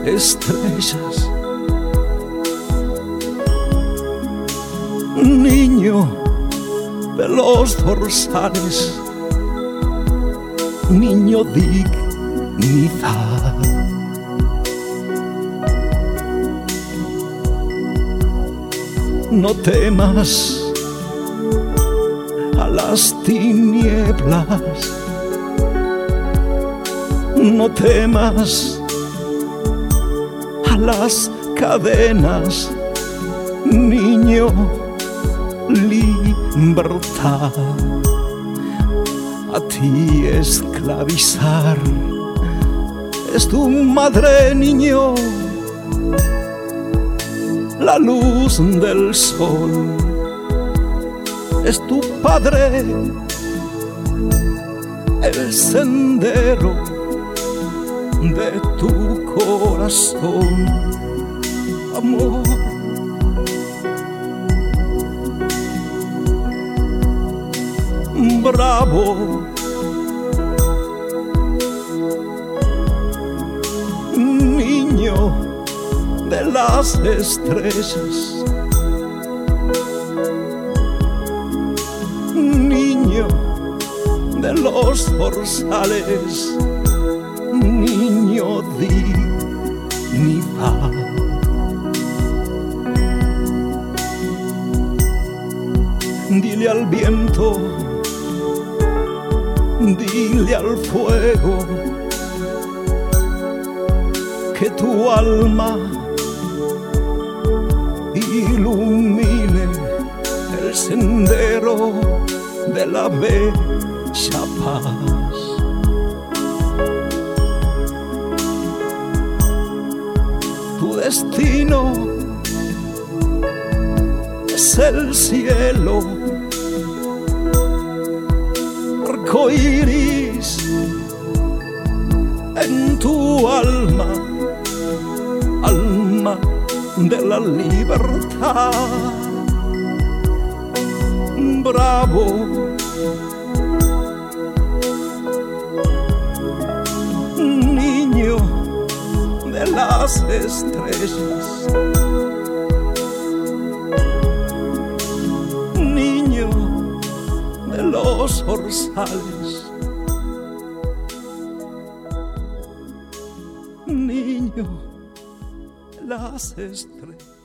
estrellas. Niño de los dorsales, niño dignidad. No temas a las tinieblas, no temas a las cadenas, niño, libertad. A ti esclavizar es tu madre, niño, la luz del sol es tu padre, el sendero de tu corazón, amor. Bravo, niño de las estrellas, niño de los dorsales, niño dignidad. Dile al viento, dile al fuego que tu alma ilumine el sendero de la bella paz. Tu destino es el cielo, arcoíris en tu alma, alma de la libertad. Bravo, niño de las estrellas, niño de los orzales, niño de las estrellas.